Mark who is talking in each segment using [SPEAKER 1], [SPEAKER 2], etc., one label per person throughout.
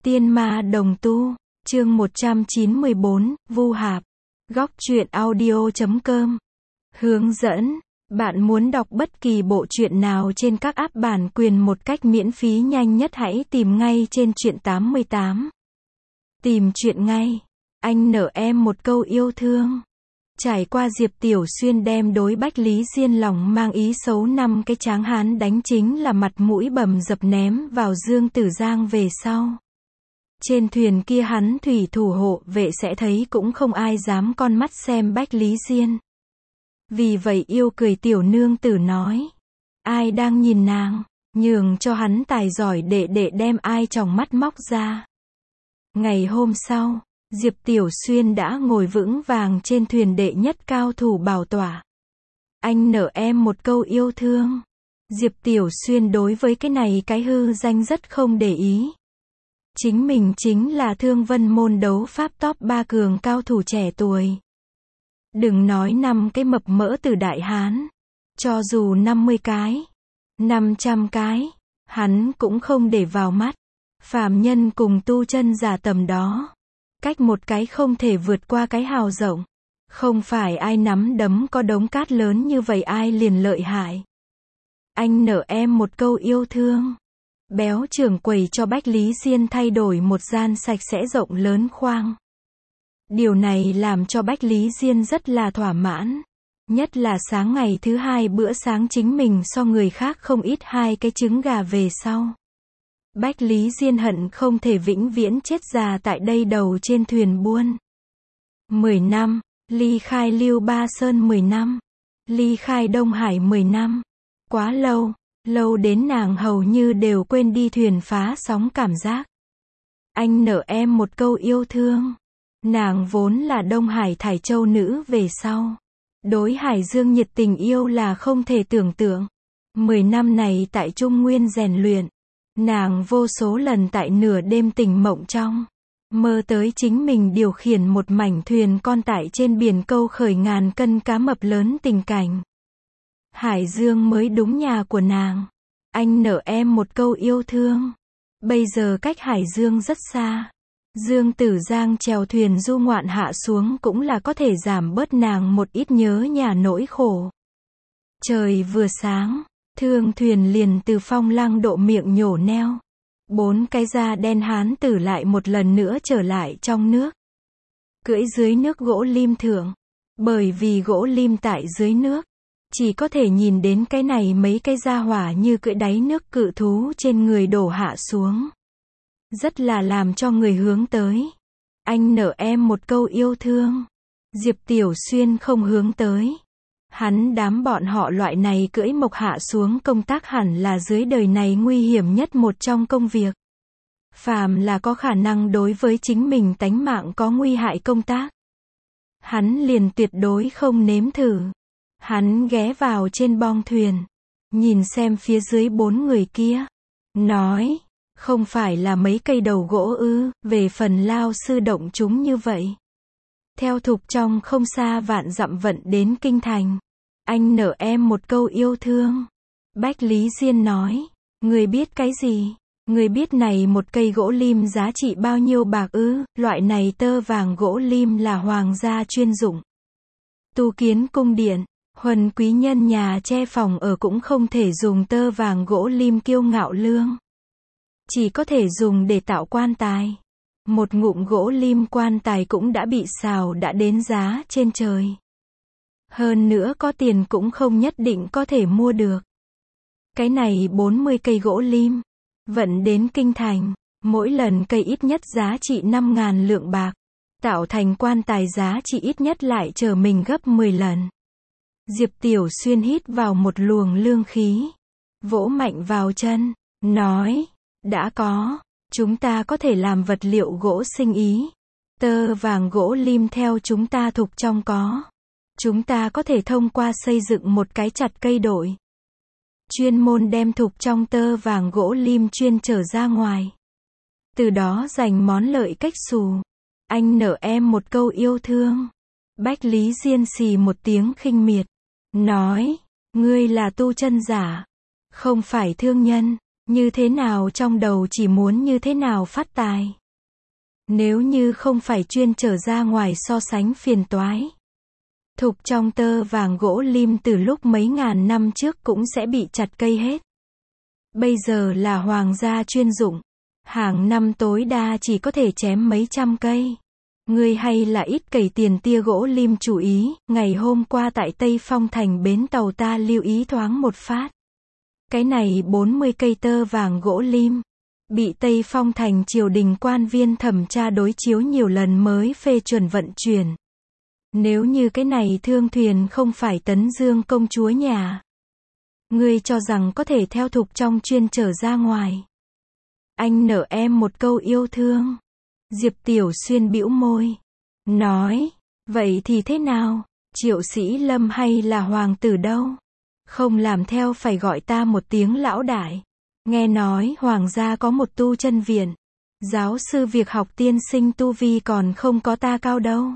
[SPEAKER 1] Tiên ma đồng tu, chương 194, Vu Hạp. Góc truyện audio.com. Hướng dẫn. Bạn muốn đọc bất kỳ bộ truyện nào trên các app bản quyền một cách miễn phí nhanh nhất hãy tìm ngay trên Truyện 88. Tìm truyện ngay. Anh nợ em một câu yêu thương. Trải qua Diệp Tiểu Xuyên đem đối Bách Lý Diên lòng mang ý xấu năm cái tráng hán đánh chính là mặt mũi bầm dập ném vào Dương Tử Giang về sau. Trên thuyền kia hắn thủy thủ hộ vệ sẽ thấy cũng không ai dám con mắt xem Bách Lý Diên. Vì vậy yêu cười tiểu nương tử nói. Ai đang nhìn nàng, nhường cho hắn tài giỏi để đem ai tròng mắt móc ra. Ngày hôm sau, Diệp Tiểu Xuyên đã ngồi vững vàng trên thuyền đệ nhất cao thủ bảo tọa. Anh nợ em một câu yêu thương. Diệp Tiểu Xuyên đối với cái này cái hư danh rất không để ý. Chính mình chính là Thương Vân môn đấu pháp top 3 cường cao thủ trẻ tuổi. Đừng nói 5 cái mập mỡ từ Đại Hán. Cho dù 50 cái, 500 cái, hắn cũng không để vào mắt. Phàm nhân cùng tu chân giả tầm đó. Cách một cái không thể vượt qua cái hào rộng. Không phải ai nắm đấm có đống cát lớn như vậy ai liền lợi hại. Anh nợ em một câu yêu thương. Béo trưởng quầy cho Bách Lý Diên thay đổi một gian sạch sẽ rộng lớn khoang. Điều này làm cho Bách Lý Diên rất là thỏa mãn. Nhất là sáng ngày thứ hai bữa sáng chính mình so người khác không ít 2 cái trứng gà về sau. Bách Lý Diên hận không thể vĩnh viễn chết già tại đây đầu trên thuyền buôn. 10 năm, ly khai Lưu Ba Sơn 10 năm, ly khai Đông Hải 10 năm. Quá lâu, lâu đến nàng hầu như đều quên đi thuyền phá sóng cảm giác. Anh nợ em một câu yêu thương. Nàng vốn là Đông Hải Thải Châu nữ về sau. Đối Hải Dương nhiệt tình yêu là không thể tưởng tượng. 10 năm này tại Trung Nguyên rèn luyện. Nàng vô số lần tại nửa đêm tỉnh mộng trong. Mơ tới chính mình điều khiển một mảnh thuyền con tại trên biển câu khởi ngàn cân cá mập lớn tình cảnh. Hải Dương mới đúng nhà của nàng. Anh nợ em một câu yêu thương. Bây giờ cách Hải Dương rất xa. Dương Tử Giang chèo thuyền du ngoạn hạ xuống cũng là có thể giảm bớt nàng một ít nhớ nhà nỗi khổ. Trời vừa sáng, thương thuyền liền từ Phong Lăng độ miệng nhổ neo. 4 cái da đen hán tử lại một lần nữa trở lại trong nước. Cưỡi dưới nước gỗ lim thượng. Bởi vì gỗ lim tại dưới nước. Chỉ có thể nhìn đến cái này mấy cái da hỏa như cưỡi đáy nước cự thú trên người đổ hạ xuống. Rất là làm cho người hướng tới. Anh nợ em một câu yêu thương. Diệp Tiểu Xuyên không hướng tới. Hắn đám bọn họ loại này cưỡi mộc hạ xuống công tác hẳn là dưới đời này nguy hiểm nhất một trong công việc. Phàm là có khả năng đối với chính mình tánh mạng có nguy hại công tác. Hắn liền tuyệt đối không nếm thử. Hắn ghé vào trên bong thuyền. Nhìn xem phía dưới 4 người kia. Nói. Không phải là mấy cây đầu gỗ ư, về phần lao sư động chúng như vậy. Theo thục trong không xa vạn dặm vận đến kinh thành. Anh nợ em một câu yêu thương. Bách Lý Diên nói. Người biết cái gì? Người biết này một cây gỗ lim giá trị bao nhiêu bạc ư? Loại này tơ vàng gỗ lim là hoàng gia chuyên dụng. Tu kiến cung điện, huân quý nhân nhà che phòng ở cũng không thể dùng tơ vàng gỗ lim kiêu ngạo lương. Chỉ có thể dùng để tạo quan tài. Một ngụm gỗ lim quan tài cũng đã bị xào đã đến giá trên trời. Hơn nữa có tiền cũng không nhất định có thể mua được. Cái này 40 cây gỗ lim. Vận đến kinh thành. Mỗi lần cây ít nhất giá trị 5.000 lượng bạc. Tạo thành quan tài giá trị ít nhất lại trở mình gấp 10 lần. Diệp Tiểu Xuyên hít vào một luồng lương khí. Vỗ mạnh vào chân. Nói. Đã có. Chúng ta có thể làm vật liệu gỗ sinh ý. Tơ vàng gỗ lim theo chúng ta thục trong có. Chúng ta có thể thông qua xây dựng một cái chặt cây đội. Chuyên môn đem thục trong tơ vàng gỗ lim chuyên trở ra ngoài. Từ đó giành món lợi cách xù. Anh nợ em một câu yêu thương. Bách Lý Diên xì một tiếng khinh miệt. Nói. Ngươi là tu chân giả. Không phải thương nhân. Như thế nào trong đầu chỉ muốn như thế nào phát tài. Nếu như không phải chuyên trở ra ngoài so sánh phiền toái. Thục trong tơ vàng gỗ lim từ lúc mấy ngàn năm trước cũng sẽ bị chặt cây hết. Bây giờ là hoàng gia chuyên dụng. Hàng năm tối đa chỉ có thể chém mấy trăm cây. Ngươi hay là ít cày tiền tia gỗ lim chú ý, ngày hôm qua tại Tây Phong thành bến tàu ta lưu ý thoáng một phát. Cái này 40 cây tơ vàng gỗ lim. Bị Tây Phong thành triều đình quan viên thẩm tra đối chiếu nhiều lần mới phê chuẩn vận chuyển. Nếu như cái này thương thuyền không phải Tấn Dương công chúa nhà. Ngươi cho rằng có thể theo thục trong chuyên trở ra ngoài. Anh nợ em một câu yêu thương. Diệp Tiểu Xuyên bĩu môi. Nói, vậy thì thế nào? Triệu Sĩ Lâm hay là hoàng tử đâu? Không làm theo phải gọi ta một tiếng lão đại. Nghe nói hoàng gia có một tu chân viện. Giáo sư việc học tiên sinh tu vi còn không có ta cao đâu.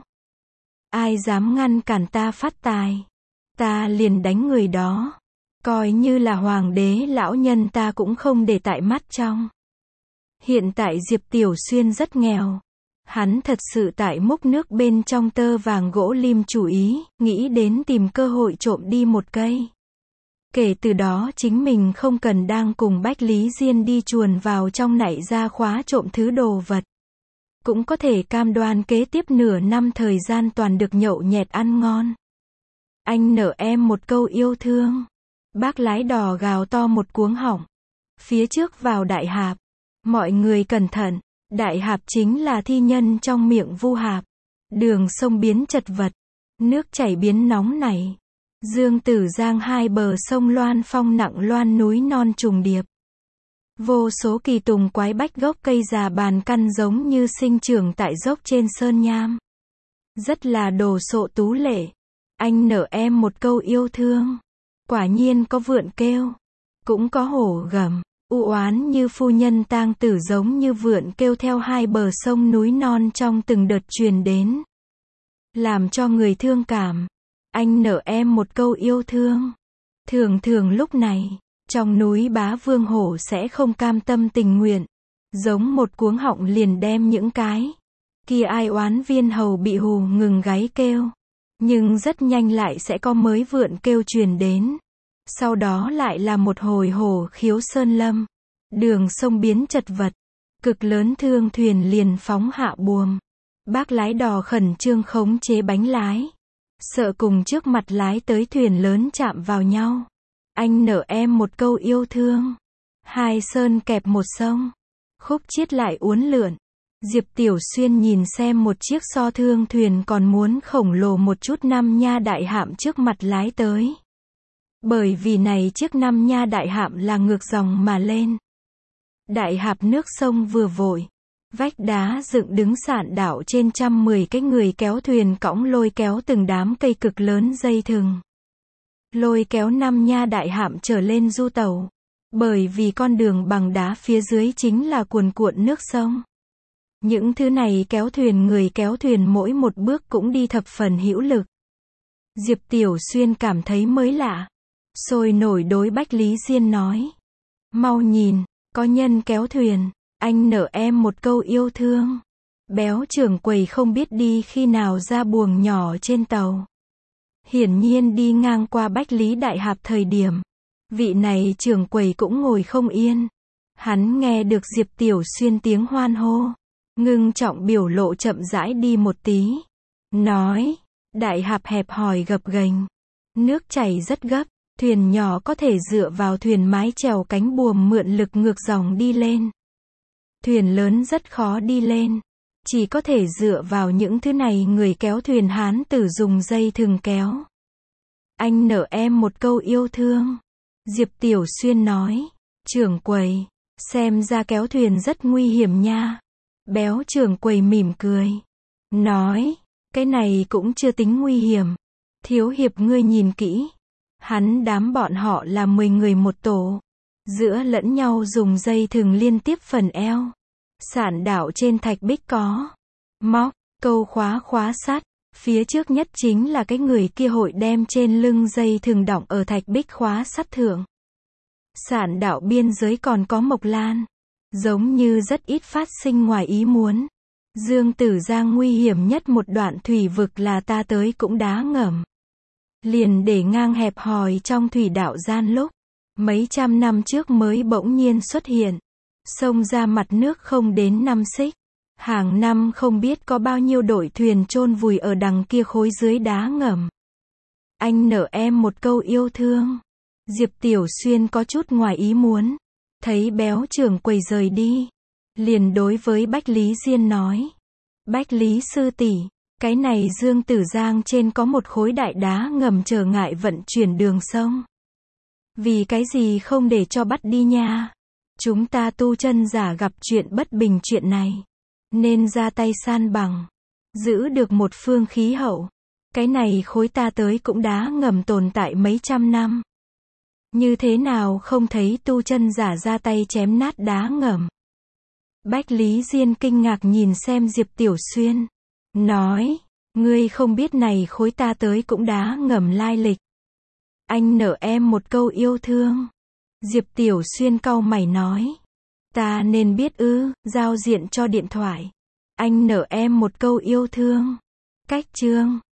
[SPEAKER 1] Ai dám ngăn cản ta phát tài? Ta liền đánh người đó. Coi như là hoàng đế lão nhân ta cũng không để tại mắt trong. Hiện tại Diệp Tiểu Xuyên rất nghèo. Hắn thật sự tại múc nước bên trong tơ vàng gỗ lim chủ ý, nghĩ đến tìm cơ hội trộm đi một cây. Kể từ đó chính mình không cần đang cùng Bách Lý Diên đi chuồn vào trong nảy ra khóa trộm thứ đồ vật. Cũng có thể cam đoan kế tiếp nửa năm thời gian toàn được nhậu nhẹt ăn ngon. Anh nợ em một câu yêu thương. Bác lái đò gào to một cuống họng. Phía trước vào đại hạp. Mọi người cẩn thận. Đại hạp chính là thi nhân trong miệng Vu Hạp. Đường sông biến chật vật. Nước chảy biến nóng nảy. Dương Tử Giang hai bờ sông loan phong nặng loan núi non trùng điệp. Vô số kỳ tùng quái bách gốc cây già bàn căn giống như sinh trưởng tại dốc trên sơn nham. Rất là đồ sộ tú lệ. Anh nợ em một câu yêu thương. Quả nhiên có vượn kêu. Cũng có hổ gầm. U oán như phu nhân tang tử giống như vượn kêu theo hai bờ sông núi non trong từng đợt truyền đến. Làm cho người thương cảm. Anh nợ em một câu yêu thương. Thường thường lúc này, trong núi Bá Vương hổ sẽ không cam tâm tình nguyện. Giống một cuống họng liền đem những cái kia ai oán viên hầu bị hù ngừng gáy kêu. Nhưng rất nhanh lại sẽ có mới vượn kêu truyền đến. Sau đó lại là một hồi hổ khiếu sơn lâm. Đường sông biến chật vật. Cực lớn thương thuyền liền phóng hạ buồm. Bác lái đò khẩn trương khống chế bánh lái. Sợ cùng trước mặt lái tới thuyền lớn chạm vào nhau. Anh nợ em một câu yêu thương. Hai sơn kẹp một sông. Khúc chiết lại uốn lượn. Diệp Tiểu Xuyên nhìn xem một chiếc so thương thuyền còn muốn khổng lồ một chút năm nha đại hạm trước mặt lái tới. Bởi vì này chiếc năm nha đại hạm là ngược dòng mà lên. Đại hạp nước sông vừa vội. Vách đá dựng đứng sạn đảo trên 110 cái người kéo thuyền cõng lôi kéo từng đám cây cực lớn dây thừng. Lôi kéo năm nha đại hạm trở lên du tàu. Bởi vì con đường bằng đá phía dưới chính là cuồn cuộn nước sông. Những thứ này kéo thuyền người kéo thuyền mỗi một bước cũng đi thập phần hữu lực. Diệp Tiểu Xuyên cảm thấy mới lạ. Sôi nổi đối Bách Lý Diên nói. Mau nhìn, có nhân kéo thuyền. Anh nợ em một câu yêu thương. Béo trưởng quầy không biết đi khi nào ra buồng nhỏ trên tàu. Hiển nhiên đi ngang qua Bách Lý đại hạp thời điểm. Vị này trưởng quầy cũng ngồi không yên. Hắn nghe được Diệp Tiểu Xuyên tiếng hoan hô. Ngưng trọng biểu lộ chậm rãi đi một tí. Nói, đại hạp hẹp hòi gập ghềnh. Nước chảy rất gấp. Thuyền nhỏ có thể dựa vào thuyền mái chèo cánh buồm mượn lực ngược dòng đi lên. Thuyền lớn rất khó đi lên. Chỉ có thể dựa vào những thứ này người kéo thuyền hán tử dùng dây thừng kéo. Anh nợ em một câu yêu thương. Diệp Tiểu Xuyên nói. Trưởng quầy, xem ra kéo thuyền rất nguy hiểm nha. Béo trưởng quầy mỉm cười. Nói, cái này cũng chưa tính nguy hiểm. Thiếu hiệp ngươi nhìn kỹ. Hắn đám bọn họ là 10 người một tổ. Giữa lẫn nhau dùng dây thừng liên tiếp phần eo. Sạn đảo trên thạch bích có móc, câu khóa sắt. Phía trước nhất chính là cái người kia hội đem trên lưng dây thừng đọng ở thạch bích khóa sắt thượng. Sản đạo biên giới còn có Mộc Lan. Giống như rất ít phát sinh ngoài ý muốn. Dương Tử Giang nguy hiểm nhất một đoạn thủy vực là ta tới cũng đá ngầm. Liền để ngang hẹp hòi trong thủy đạo gian lúc mấy trăm năm trước mới bỗng nhiên xuất hiện. Sông ra mặt nước không đến 5 xích. Hàng năm không biết có bao nhiêu đội thuyền chôn vùi ở đằng kia khối dưới đá ngầm. Anh nợ em một câu yêu thương. Diệp Tiểu Xuyên có chút ngoài ý muốn. Thấy béo trưởng quầy rời đi. Liền đối với Bách Lý Diên nói. Bách Lý sư tỷ, cái này Dương Tử Giang trên có một khối đại đá ngầm trở ngại vận chuyển đường sông. Vì cái gì không để cho bắt đi nha. Chúng ta tu chân giả gặp chuyện bất bình chuyện này. Nên ra tay san bằng. Giữ được một phương khí hậu. Cái này khối ta tới cũng đá ngầm tồn tại mấy trăm năm. Như thế nào không thấy tu chân giả ra tay chém nát đá ngầm. Bách Lý Diên kinh ngạc nhìn xem Diệp Tiểu Xuyên. Nói, ngươi không biết này khối ta tới cũng đá ngầm lai lịch. Anh nợ em một câu yêu thương. Diệp Tiểu Xuyên cau mày nói. Ta nên biết ư, giao diện cho điện thoại. Anh nợ em một câu yêu thương. Cách chương